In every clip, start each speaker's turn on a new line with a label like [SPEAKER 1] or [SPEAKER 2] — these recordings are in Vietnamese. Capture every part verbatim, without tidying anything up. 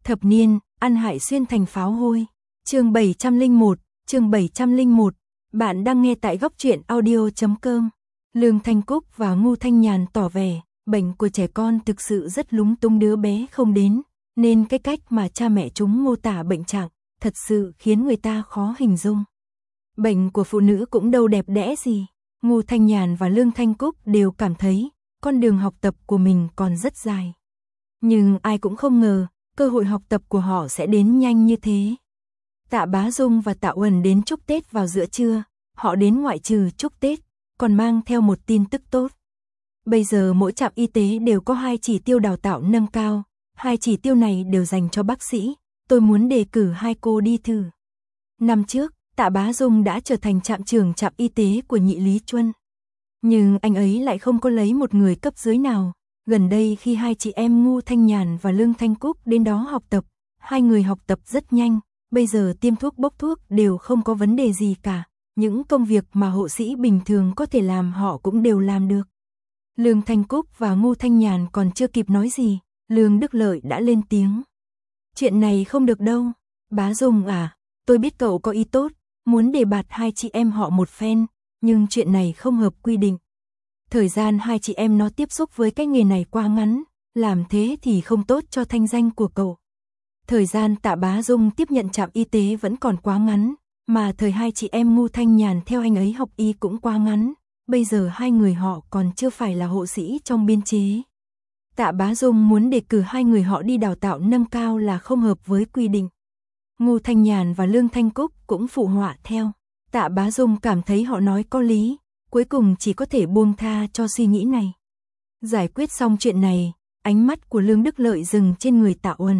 [SPEAKER 1] Thập niên, ăn hại xuyên thành pháo hôi. Chương bảy trăm lẻ một, chương bảy trăm lẻ một. Bạn đang nghe tại góc truyện audio chấm com. Lương Thanh Cúc và Ngô Thanh Nhàn tỏ vẻ, bệnh của trẻ con thực sự rất lúng túng, đứa bé không đến, nên cái cách mà cha mẹ chúng mô tả bệnh trạng, thật sự khiến người ta khó hình dung. Bệnh của phụ nữ cũng đâu đẹp đẽ gì. Ngô Thanh Nhàn và Lương Thanh Cúc đều cảm thấy, con đường học tập của mình còn rất dài. Nhưng ai cũng không ngờ, cơ hội học tập của họ sẽ đến nhanh như thế. Tạ Bá Dung và Tạ Uẩn đến chúc Tết vào giữa trưa, họ đến ngoại trừ chúc Tết, còn mang theo một tin tức tốt. Bây giờ mỗi trạm y tế đều có hai chỉ tiêu đào tạo nâng cao, hai chỉ tiêu này đều dành cho bác sĩ, tôi muốn đề cử hai cô đi thử. Năm trước, Tạ Bá Dung đã trở thành trạm trưởng trạm y tế của Nhị Lý Chuân. Nhưng anh ấy lại không có lấy một người cấp dưới nào. Gần đây khi hai chị em Ngô Thanh Nhàn và Lương Thanh Cúc đến đó học tập, hai người học tập rất nhanh, bây giờ tiêm thuốc bốc thuốc đều không có vấn đề gì cả. Những công việc mà hộ sĩ bình thường có thể làm họ cũng đều làm được. Lương Thanh Cúc và Ngô Thanh Nhàn còn chưa kịp nói gì, Lương Đức Lợi đã lên tiếng. Chuyện này không được đâu, Bá Dung à, tôi biết cậu có ý tốt, muốn đề bạt hai chị em họ một phen, nhưng chuyện này không hợp quy định. Thời gian hai chị em nó tiếp xúc với cái nghề này quá ngắn, làm thế thì không tốt cho thanh danh của cậu. Thời gian Tạ Bá Dung tiếp nhận trạm y tế vẫn còn quá ngắn, mà thời hai chị em Ngô Thanh Nhàn theo anh ấy học y cũng quá ngắn, bây giờ hai người họ còn chưa phải là hộ sĩ trong biên chế. Tạ Bá Dung muốn đề cử hai người họ đi đào tạo nâng cao là không hợp với quy định. Ngô Thanh Nhàn và Lương Thanh Cúc cũng phụ họa theo. Tạ Bá Dung cảm thấy họ nói có lý, cuối cùng chỉ có thể buông tha cho suy nghĩ này. Giải quyết xong chuyện này, ánh mắt của Lương Đức Lợi dừng trên người Tạ Uẩn.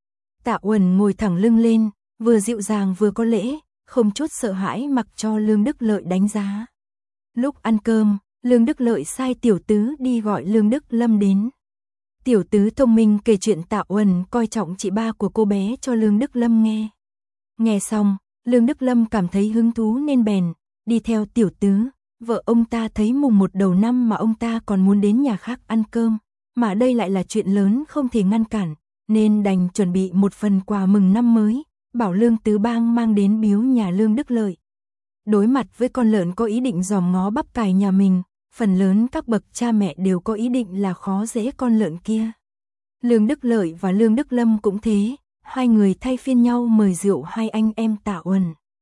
[SPEAKER 1] Tạ Uẩn ngồi thẳng lưng lên, vừa dịu dàng vừa có lễ, không chút sợ hãi mặc cho Lương Đức Lợi đánh giá. Lúc ăn cơm, Lương Đức Lợi sai tiểu tứ đi gọi Lương Đức Lâm đến. Tiểu tứ thông minh kể chuyện Tạ Uẩn coi trọng chị ba của cô bé cho Lương Đức Lâm nghe. Nghe xong, Lương Đức Lâm cảm thấy hứng thú nên bèn đi theo tiểu tứ. Vợ ông ta thấy mùng một đầu năm mà ông ta còn muốn đến nhà khác ăn cơm, mà đây lại là chuyện lớn không thể ngăn cản, nên đành chuẩn bị một phần quà mừng năm mới, bảo Lương Tứ Bang mang đến biếu nhà Lương Đức Lợi. Đối mặt với con lợn có ý định dòm ngó bắp cải nhà mình, phần lớn các bậc cha mẹ đều có ý định là khó dễ con lợn kia. Lương Đức Lợi và Lương Đức Lâm cũng thế, hai người thay phiên nhau mời rượu hai anh em Tạ Uẩn.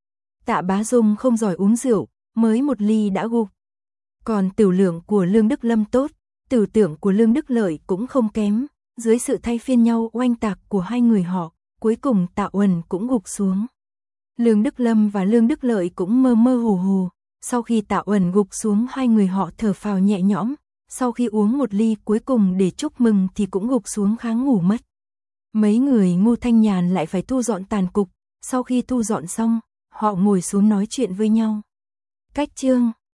[SPEAKER 1] Tạ Bá Dung không giỏi uống rượu, mới một ly đã gục. Còn tiểu lượng của Lương Đức Lâm tốt, tiểu tưởng của Lương Đức Lợi cũng không kém, dưới sự thay phiên nhau oanh tạc của hai người họ, cuối cùng Tạ Uẩn cũng gục xuống. Lương Đức Lâm và Lương Đức Lợi cũng mơ mơ hồ hồ, sau khi Tạ Uẩn gục xuống hai người họ thở phào nhẹ nhõm, sau khi uống một ly cuối cùng để chúc mừng thì cũng gục xuống kháng ngủ mất. Mấy người Ngô Thanh Nhàn lại phải thu dọn tàn cục, sau khi thu dọn xong, họ ngồi xuống nói chuyện với nhau. Cách chương